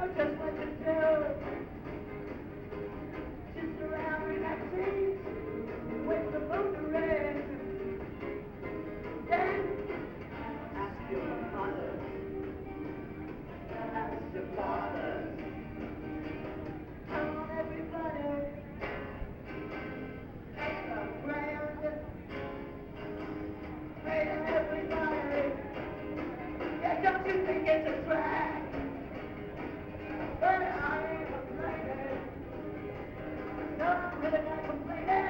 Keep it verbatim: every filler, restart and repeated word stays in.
know just what to do. Just around relaxing, wait the moon to rise. Then ask your mother, ask your father. Come on, everybody, make a grand. Hey, everybody, yeah, don't you think it's a drag? But I ain't complaining. No, I'm really not complaining.